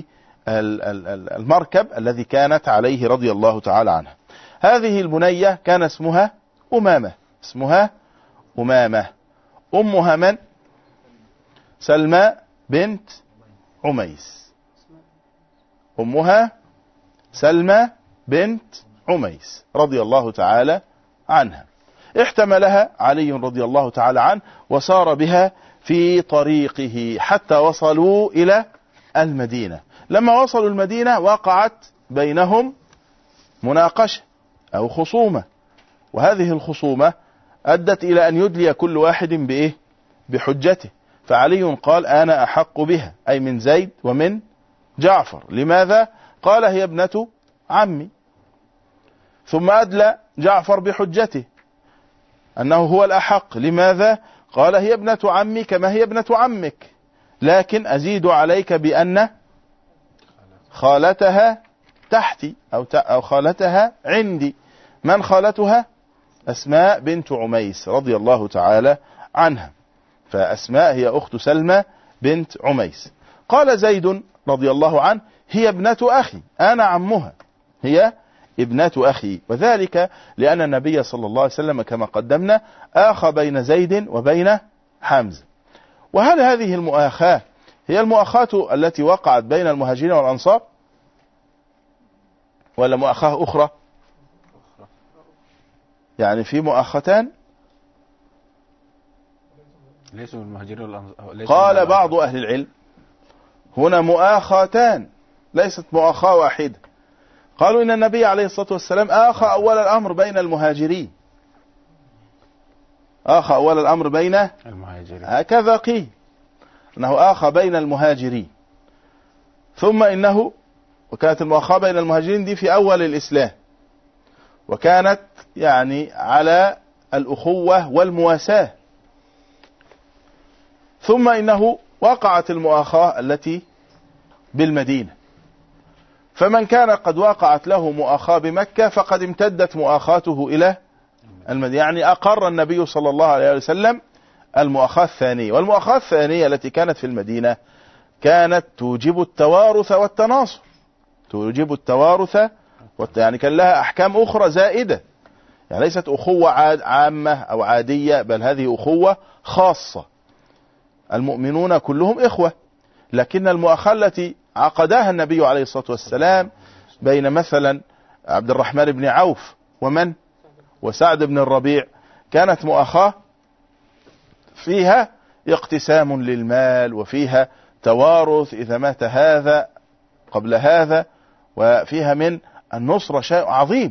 المركب الذي كانت عليه رضي الله تعالى عنها. هذه البنية كان اسمها أمامة اسمها أمامة أمها من؟ سلمى بنت عميس. أمها سلمى بنت عميس رضي الله تعالى عنها. احتملها علي رضي الله تعالى عنه وسار بها في طريقه حتى وصلوا إلى المدينة. لما وصلوا المدينة وقعت بينهم مناقشة أو خصومة، وهذه الخصومة أدت إلى أن يدلي كل واحد بإيه؟ بحجته. فعلي قال: أنا أحق بها، أي من زيد ومن جعفر. لماذا؟ قال: هي ابنة عمي. ثم أدلى جعفر بحجته أنه هو الأحق. لماذا؟ قال: هي ابنة عمي كما هي ابنة عمك، لكن أزيد عليك بأن خالتها تحتي أو أو خالتها عندي. من خالتها؟ أسماء بنت عميس رضي الله تعالى عنها. فأسماء هي أخت سلمى بنت عميس. قال زيد رضي الله عنه: هي ابنة أخي، أنا عمها، هي ابنة أخي. وذلك لأن النبي صلى الله عليه وسلم كما قدمنا آخى بين زيد وبين حمزة. وهل هذه المؤاخاة هي المؤاخاة التي وقعت بين المهاجرين والأنصار ولا مؤاخاة أخرى؟ يعني في مؤاختان ليسوا المهاجرين والأنصار. قال بعض أهل العلم هنا مؤاخاتان ليست مؤاخاة واحدة. قالوا إن النبي عليه الصلاة والسلام آخى أول الأمر بين المهاجرين آخى أول الأمر بين المهاجرين، هكذا قيل أنه آخى بين المهاجرين، ثم إنه وكانت المؤاخاة بين المهاجرين دي في أول الإسلام، وكانت يعني على الأخوة والمواساة. ثم إنه وقعت المؤاخاة التي بالمدينة، فمن كان قد وقعت له مؤاخاة بمكة فقد امتدت مؤاخاته إلى المدينة، يعني أقر النبي صلى الله عليه وسلم المؤاخاة الثانية. والمؤاخاة الثانية التي كانت في المدينة كانت توجب التوارث والتناصر، توجب التوارث والت... يعني كان لها أحكام أخرى زائدة، يعني ليست أخوة عامة أو عادية، بل هذه أخوة خاصة، المؤمنون كلهم إخوة. لكن المؤاخاة التي عقدها النبي عليه الصلاة والسلام بين مثلا عبد الرحمن بن عوف ومن وسعد بن الربيع كانت مؤاخاة فيها اقتسام للمال، وفيها توارث إذا مات هذا قبل هذا، وفيها من النصرة شيء عظيم.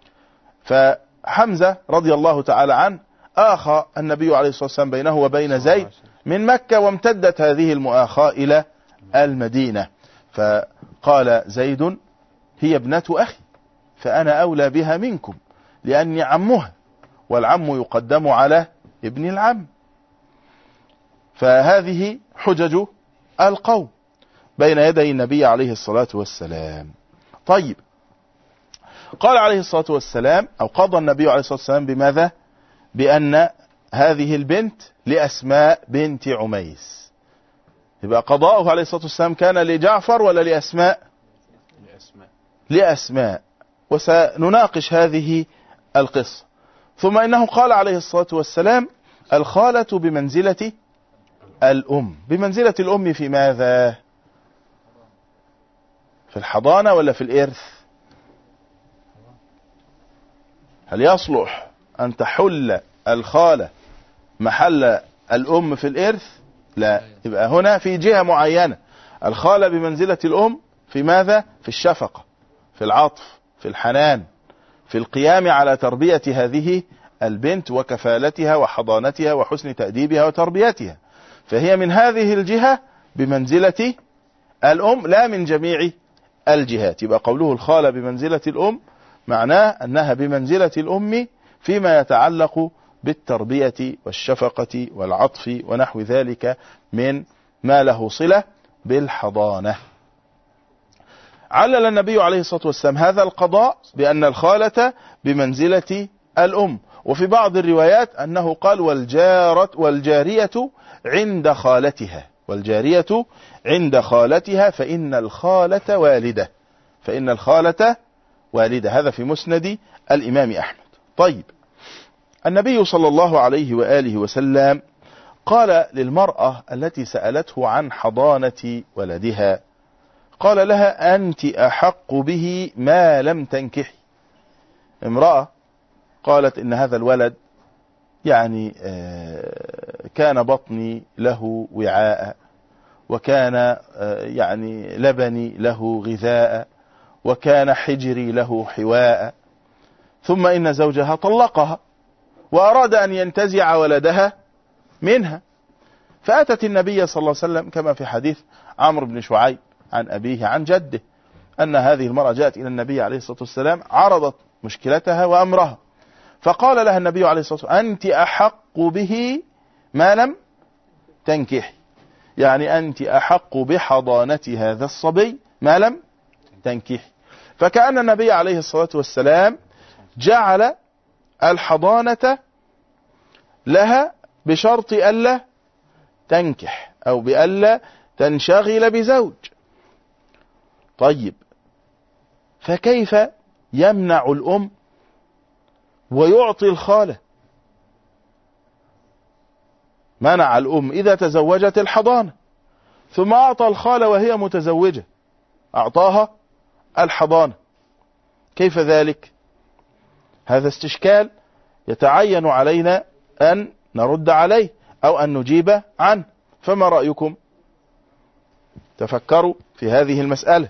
فحمزة رضي الله تعالى عنه آخى النبي عليه الصلاة والسلام بينه وبين زيد من مكة، وامتدت هذه المؤاخاة إلى المدينة. فقال زيد: هي ابنة أخي فأنا أولى بها منكم لأني عمها، والعم يقدم على ابن العم. فهذه حجج القوم بين يدي النبي عليه الصلاة والسلام. طيب، قال عليه الصلاة والسلام أو قضى النبي عليه الصلاة والسلام بماذا؟ بأن هذه البنت لأسماء بنت عميس. يبقى قضاؤه عليه الصلاة والسلام كان لجعفر ولا لأسماء؟ لأسماء. لأسماء. وسنناقش هذه القصة. ثم إنه قال عليه الصلاة والسلام: الخالة بمنزلة الأم. بمنزلة الأم في ماذا؟ في الحضانة ولا في الإرث؟ هل يصلح أن تحل الخالة محل الأم في الإرث؟ لا. يبقى هنا في جهة معينة. الخالة بمنزلة الأم في ماذا؟ في الشفقة، في العطف، في الحنان، في القيام على تربية هذه البنت وكفالتها وحضانتها وحسن تأديبها وتربيتها. فهي من هذه الجهة بمنزلة الأم لا من جميع الجهات. يبقى قوله الخالة بمنزلة الأم معناه أنها بمنزلة الأم فيما يتعلق بالتربية والشفقة والعطف ونحو ذلك من ما له صلة بالحضانة. علل النبي عليه الصلاة والسلام هذا القضاء بأن الخالة بمنزلة الأم. وفي بعض الروايات أنه قال والجارة والجارية عند خالتها، والجارية عند خالتها فإن الخالة والدة، فإن الخالة والدة. هذا في مسند الإمام أحمد. طيب، النبي صلى الله عليه وآله وسلم قال للمرأة التي سألته عن حضانة ولدها، قال لها: أنت أحق به ما لم تنكحي. امرأة قالت إن هذا الولد يعني كان بطني له وعاء، وكان يعني لبني له غذاء، وكان حجري له حواء، ثم إن زوجها طلقها وأراد أن ينتزع ولدها منها، فأتت النبي صلى الله عليه وسلم كما في حديث عمرو بن شعيب عن أبيه عن جده أن هذه المرأة جاءت إلى النبي عليه الصلاة والسلام عرضت مشكلتها وأمرها، فقال لها النبي عليه الصلاة والسلام: أنت أحق به ما لم تنكحي، يعني أنت أحق بحضانة هذا الصبي ما لم تنكحي. فكأن النبي عليه الصلاة والسلام جعل الحضانة لها بشرط ألا تنكح أو بألا تنشغل بزوج. طيب، فكيف يمنع الأم ويعطي الخالة؟ منع الأم إذا تزوجت الحضانة، ثم أعطى الخالة وهي متزوجة، أعطاها الحضانة، كيف ذلك؟ هذا استشكال يتعين علينا أن نرد عليه أو أن نجيب عنه. فما رأيكم؟ تفكروا في هذه المسألة.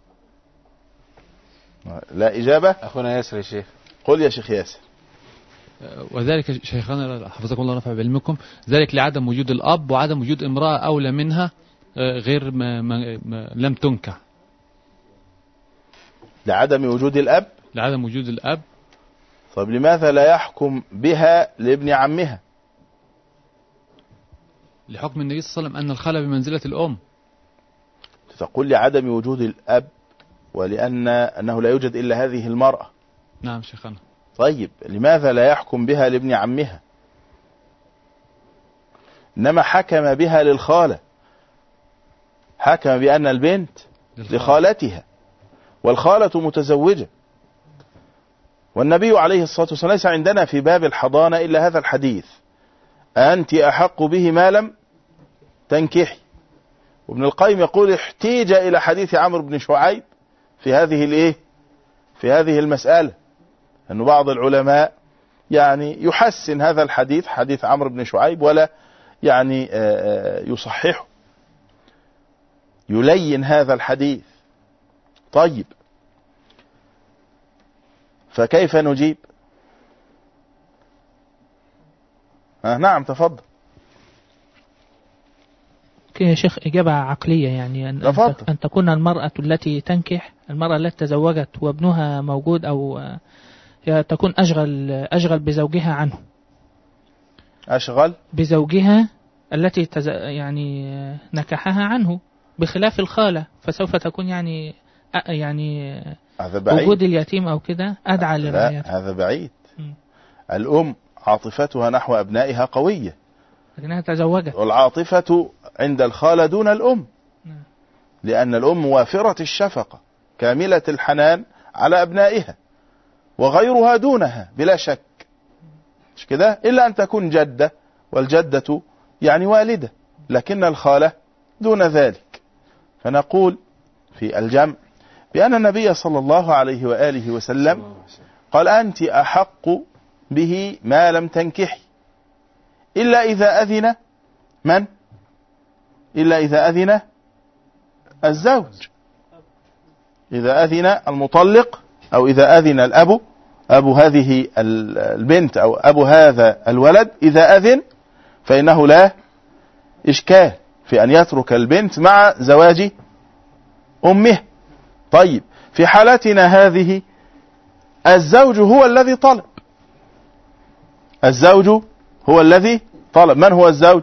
لا إجابة؟ أخونا ياسر يا شيخ. قل يا شيخ ياسر. وذلك شيخنا حفظكم الله ونفع بعلمكم، ذلك لعدم وجود الأب وعدم وجود امرأة أولى منها غير ما, ما, ما لم تنكح. لعدم وجود الأب لعدم وجود الأب. طيب لماذا لا يحكم بها لابن عمها؟ لحكم النبي صلى الله عليه وسلم أن الخالة بمنزلة الأم. تقول لعدم وجود الأب ولأن أنه لا يوجد إلا هذه المرأة. نعم شيخنا. طيب لماذا لا يحكم بها لابن عمها؟ إنما حكم بها للخالة، حكم بأن البنت للخالة. لخالتها، والخالة متزوجة. والنبي عليه الصلاة والسلام ليس عندنا في باب الحضانة إلا هذا الحديث: أنت أحق به ما لم تنكحي. وابن القيم يقول احتيج إلى حديث عمرو بن شعيب في هذه الايه في هذه المسألة، أن بعض العلماء يعني يحسن هذا الحديث، حديث عمرو بن شعيب، ولا يعني يصححه، يلين هذا الحديث. طيب فكيف نجيب؟ آه نعم تفضل. يا شيخ إجابة عقلية، يعني أن, أن تكون المرأة التي تنكح، المرأة التي تزوجت وابنها موجود، أو تكون أشغل أشغل بزوجها عنه، أشغل بزوجها التي تز... يعني نكحها عنه، بخلاف الخالة فسوف تكون يعني يعني وجود اليتيم أو كده أدعى لرعايته. هذا بعيد. م. الأم عاطفتها نحو أبنائها قوية، لكنها تزوجت، والعاطفة عند الخالة دون الأم، لأن الأم وافرة الشفقة كاملة الحنان على أبنائها، وغيرها دونها بلا شك، مش كده؟ إلا أن تكون جدة، والجدة يعني والدة، لكن الخالة دون ذلك. فنقول في الجمع بأن النبي صلى الله عليه وآله وسلم قال أنت أحق به ما لم تنكحي، إلا إذا أذن من؟ إلا إذا أذن الزوج، إذا أذن المطلق، أو إذا أذن الأب، أبو هذه البنت أو أبو هذا الولد، إذا أذن فإنه لا إشكال في أن يترك البنت مع زواج أمه. طيب في حالتنا هذه الزوج هو الذي طلب، الزوج هو الذي طلب. من هو الزوج؟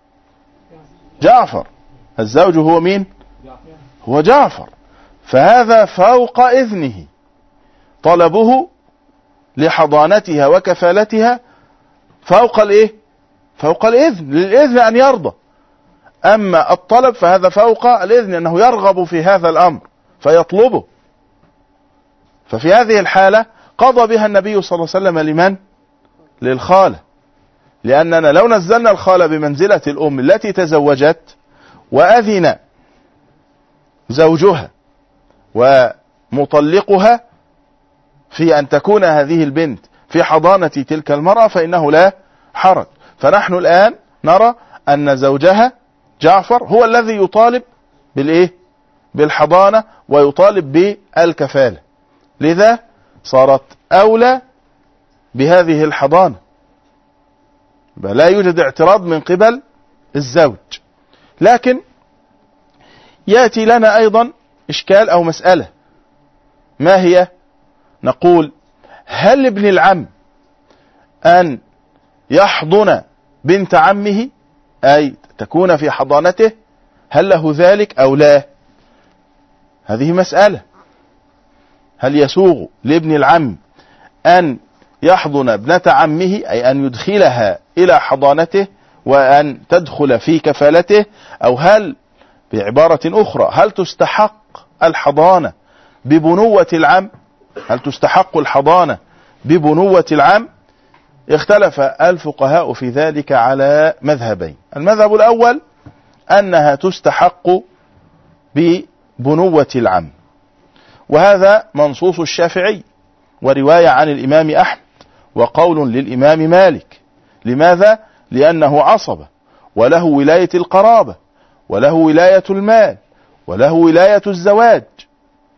جعفر. الزوج هو مين؟ هو جعفر. فهذا فوق إذنه، طلبه لحضانتها وكفالتها فوق الايه؟ فوق الإذن، للإذن أن يرضى. أما الطلب فهذا فوق الإذن، أنه يرغب في هذا الأمر فيطلبه. ففي هذه الحالة قضى بها النبي صلى الله عليه وسلم لمن؟ للخالة، لأننا لو نزلنا الخالة بمنزلة الأم التي تزوجت وأذن زوجها ومطلقها في أن تكون هذه البنت في حضانة تلك المرأة فإنه لا حرج. فنحن الآن نرى أن زوجها جعفر هو الذي يطالب بالإيه؟ بالحضانة، ويطالب بالكفالة، لذا صارت أولى بهذه الحضانة، لا يوجد اعتراض من قبل الزوج. لكن يأتي لنا أيضا إشكال أو مسألة، ما هي؟ نقول هل لابن العم أن يحضن بنت عمه، أي تكون في حضانته؟ هل له ذلك أو لا؟ هذه مسألة. هل يسوغ لابن العم أن يحضن ابنة عمه، أي أن يدخلها إلى حضانته وأن تدخل في كفالته، أو هل بعبارة أخرى هل تستحق الحضانة ببنوة العم؟ هل تستحق الحضانة ببنوة العم؟ اختلف الفقهاء في ذلك على مذهبين. المذهب الأول أنها تستحق ببنوة العم، وهذا منصوص الشافعي ورواية عن الإمام أحمد وقول للإمام مالك. لماذا؟ لأنه عصبة، وله ولاية القرابة، وله ولاية المال، وله ولاية الزواج،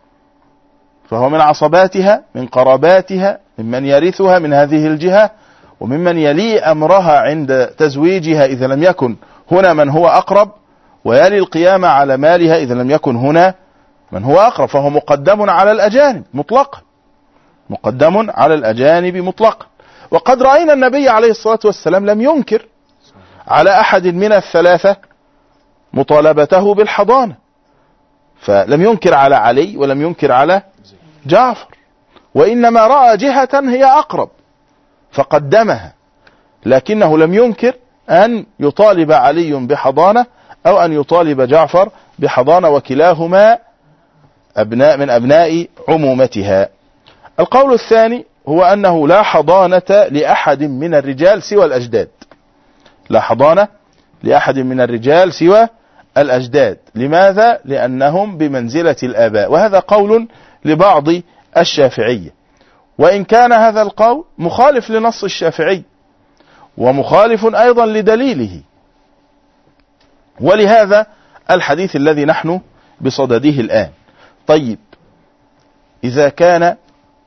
فهو من عصباتها، من قراباتها، ممن يرثها من هذه الجهة، وممن يلي أمرها عند تزويجها إذا لم يكن هنا من هو أقرب، ويلي القيامة على مالها إذا لم يكن هنا من هو أقرب، فهو مقدم على الأجانب مطلقا، مقدم على الأجانب مطلقا. وقد رأينا النبي عليه الصلاة والسلام لم ينكر على أحد من الثلاثة مطالبته بالحضانة، فلم ينكر على علي ولم ينكر على جعفر، وإنما رأى جهة هي أقرب فقدمها، لكنه لم ينكر أن يطالب علي بحضانة أو أن يطالب جعفر بحضانة، وكلاهما أبناء من أبناء عمومتها. القول الثاني هو أنه لا حضانة لأحد من الرجال سوى الأجداد، لا حضانة لأحد من الرجال سوى الأجداد. لماذا؟ لأنهم بمنزلة الآباء، وهذا قول لبعض الشافعية، وإن كان هذا القول مخالف لنص الشافعي ومخالف أيضا لدليله، ولهذا الحديث الذي نحن بصدده الآن. طيب، إذا كان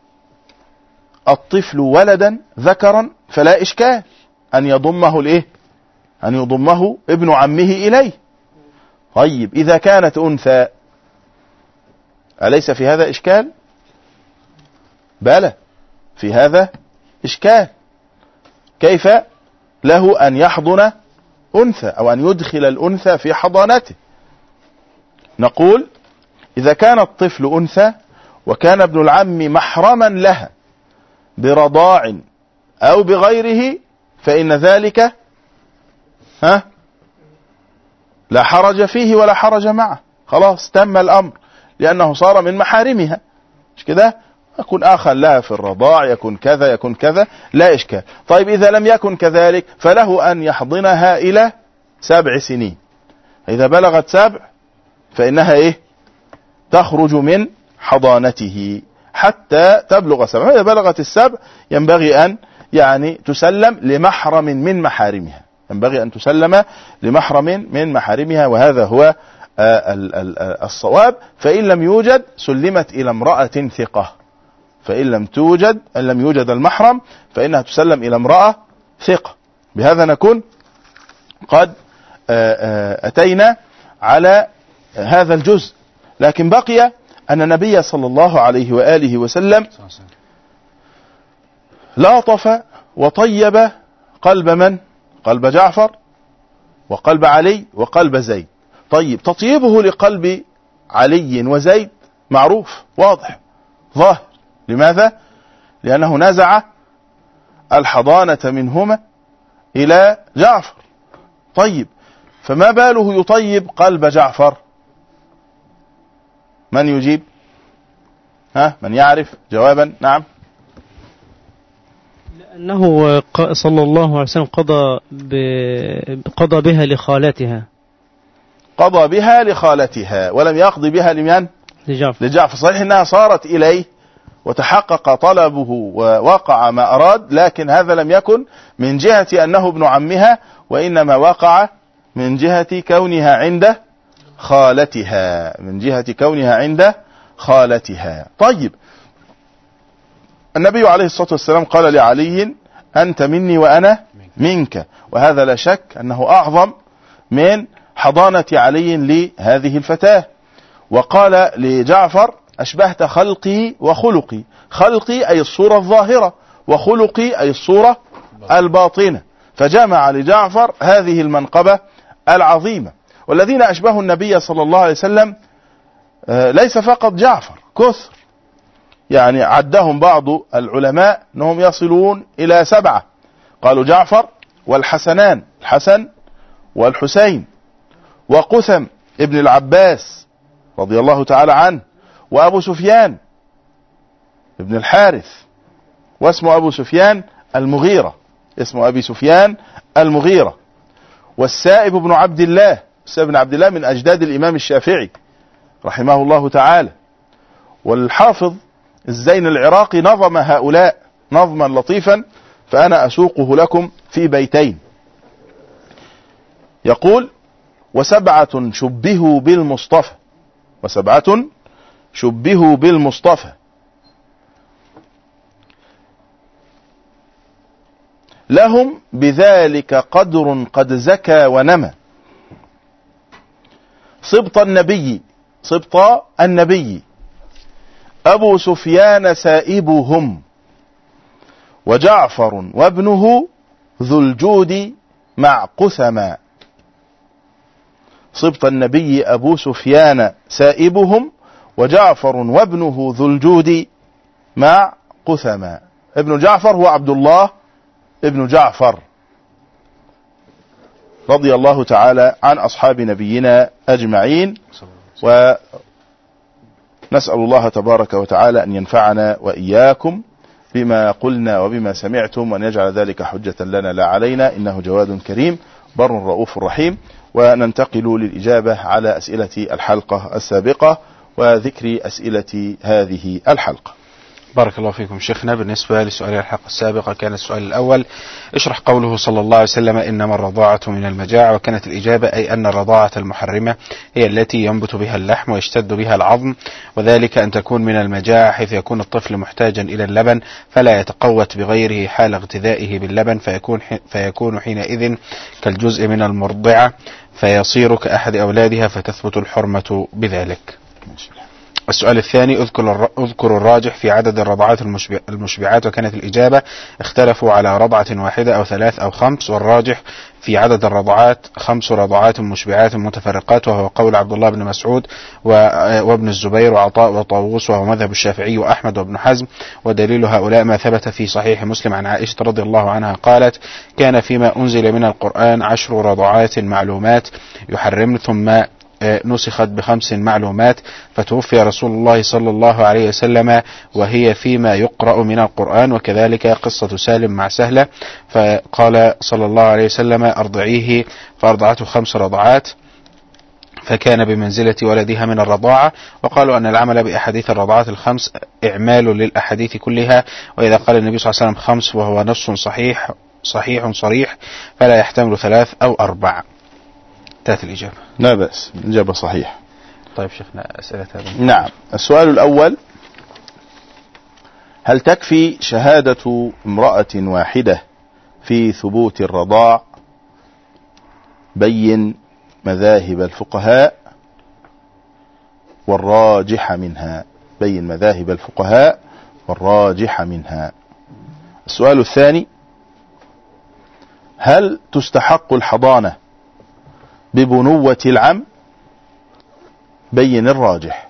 الطفل ولدا ذكرا فلا إشكال أن يضمه الإيه؟ أن يضمه ابن عمه إليه. طيب، إذا كانت أنثى أليس في هذا إشكال؟ بلى، في هذا إشكال. كيف له أن يحضن أنثى أو أن يدخل الأنثى في حضانته؟ نقول إذا كان الطفل أنثى وكان ابن العم محرما لها برضاع أو بغيره فإن ذلك ها لا حرج فيه ولا حرج معه، خلاص تم الأمر، لأنه صار من محارمها، مش كده؟ يكون آخا لها في الرضاع، يكون كذا يكون كذا، لا إشكال. طيب، إذا لم يكن كذلك فله أن يحضنها إلى سبع سنين. إذا بلغت سبع فإنها إيه؟ تخرج من حضانته حتى تبلغ سبع. إذا بلغت السبع ينبغي أن يعني تسلم لمحرم من محارمها، ينبغي أن تسلم لمحرم من محارمها، وهذا هو الصواب. فإن لم يوجد سلمت إلى امرأة ثقة، فإن لم توجد أن لم يوجد المحرم فإنها تسلم إلى امرأة ثقة. بهذا نكون قد أتينا على هذا الجزء. لكن بقي أن النبي صلى الله عليه وآله وسلم لاطف وطيب قلب من؟ قلب جعفر وقلب علي وقلب زيد. طيب، تطيبه لقلب علي وزيد معروف واضح ظاهر. لماذا؟ لأنه نزع الحضانة منهما إلى جعفر. طيب، فما باله يطيب قلب جعفر؟ من يجيب؟ ها، من يعرف جوابا؟ نعم. لأنه صلى الله عليه وسلم قضى قضى بها لخالتها، قضى بها لخالتها ولم يقضي بها لمن؟ لجعفر. لجعفر. صحيح أنها صارت إليه وتحقق طلبه ووقع ما أراد، لكن هذا لم يكن من جهة أنه ابن عمها، وإنما وقع من جهة كونها عند خالتها، من جهة كونها عند خالتها. طيب، النبي عليه الصلاة والسلام قال لعلي: أنت مني وأنا منك، وهذا لا شك أنه أعظم من حضانة علي لهذه الفتاة. وقال لجعفر: أشبهت خلقي وخلقي، خلقي أي الصورة الظاهرة، وخلقي أي الصورة الباطنة، فجمع لجعفر هذه المنقبة العظيمة. والذين أشبهوا النبي صلى الله عليه وسلم ليس فقط جعفر، كثر، يعني عدهم بعض العلماء أنهم يصلون إلى سبعة. قالوا جعفر والحسنان، الحسن والحسين، وقثم ابن العباس رضي الله تعالى عنه، وأبو سفيان ابن الحارث، واسمه أبو سفيان المغيرة، اسمه أبي سفيان المغيرة، والسائب بن عبد الله، السائب بن عبد الله من أجداد الإمام الشافعي رحمه الله تعالى. والحافظ الزين العراقي نظم هؤلاء نظما لطيفا، فأنا أسوقه لكم في بيتين. يقول: وسبعة شبهوا بالمصطفى، وسبعة شبهوا بالمصطفى، لهم بذلك قدر قد زكى ونمى. سبط النبي سبط النبي أبو سفيان سائبهم، وجعفر وابنه ذو الجود مع قثما. سبط النبي أبو سفيان سائبهم، وجعفر وابنه ذو الجود مع قثما. ابن جعفر هو عبد الله ابن جعفر رضي الله تعالى عن أصحاب نبينا أجمعين، ونسأل الله تبارك وتعالى أن ينفعنا وإياكم بما قلنا وبما سمعتم، وأن يجعل ذلك حجة لنا لا علينا، إنه جواد كريم بر رؤوف رحيم. وننتقل للإجابة على أسئلة الحلقة السابقة وذكر أسئلة هذه الحلقة. بارك الله فيكم شيخنا. بالنسبة لسؤال الحلقة السابقة كان السؤال الأول: اشرح قوله صلى الله عليه وسلم إنما الرضاعة من المجاعة، وكانت الإجابة أي أن الرضاعة المحرمة هي التي ينبت بها اللحم ويشتد بها العظم، وذلك أن تكون من المجاعة حيث يكون الطفل محتاجا إلى اللبن فلا يتقوت بغيره حال اغتذائه باللبن، فيكون, فيكون حينئذ كالجزء من المرضعة فيصير كأحد أولادها فتثبت الحرمة بذلك. السؤال الثاني: اذكر اذكر الراجح في عدد الرضعات المشبعات، وكانت الإجابة اختلفوا على رضعة واحدة أو ثلاث أو خمس، والراجح في عدد الرضعات خمس رضعات مشبعات متفرقات، وهو قول عبد الله بن مسعود وابن الزبير وعطاء وطاووس، وهو مذهب الشافعي وأحمد وابن حزم. ودليل هؤلاء ما ثبت في صحيح مسلم عن عائشة رضي الله عنها قالت: كان فيما أنزل من القرآن عشر رضعات معلومات يحرمن، ثم نسخت بخمس معلومات، فتوفي رسول الله صلى الله عليه وسلم وهي فيما يقرأ من القرآن. وكذلك قصة سالم مع سهلة، فقال صلى الله عليه وسلم: أرضعيه، فأرضعته خمس رضعات فكان بمنزلة ولدها من الرضاعة. وقالوا أن العمل بأحاديث الرضعات الخمس إعمال للأحاديث كلها، وإذا قال النبي صلى الله عليه وسلم خمس وهو نص صحيح صحيح صريح فلا يحتمل ثلاث أو أربع. انتهت الإجابة. لا بأس، الإجابة صحيح. طيب شيخنا أسئلة هذا. نعم. السؤال الأول: هل تكفي شهادة امرأة واحدة في ثبوت الرضاع؟ بين مذاهب الفقهاء والراجح منها. بين مذاهب الفقهاء والراجح منها. السؤال الثاني: هل تستحق الحضانة ببنوة العم؟ بين الراجح.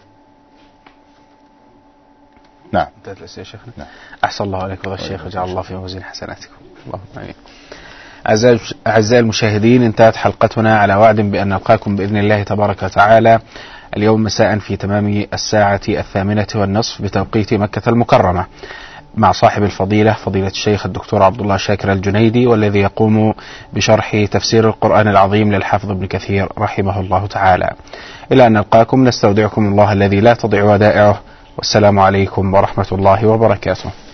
نعم. انتهت الأسئلة يا شيخنا. نعم. أحسن الله عليكم يا شيخ، وجعل الله في موازين حسناتكم. اللهم آمين. أعزائي المشاهدين، انتهت حلقتنا على وعد بأن نلقاكم بإذن الله تبارك وتعالى اليوم مساء في تمام الساعة الثامنة والنصف بتوقيت مكة المكرمة، مع صاحب الفضيلة فضيلة الشيخ الدكتور عبد الله شاكر الجنيدي، والذي يقوم بشرح تفسير القرآن العظيم للحافظ ابن كثير رحمه الله تعالى. إلى أن نلقاكم نستودعكم الله الذي لا تضيع ودائعه، والسلام عليكم ورحمة الله وبركاته.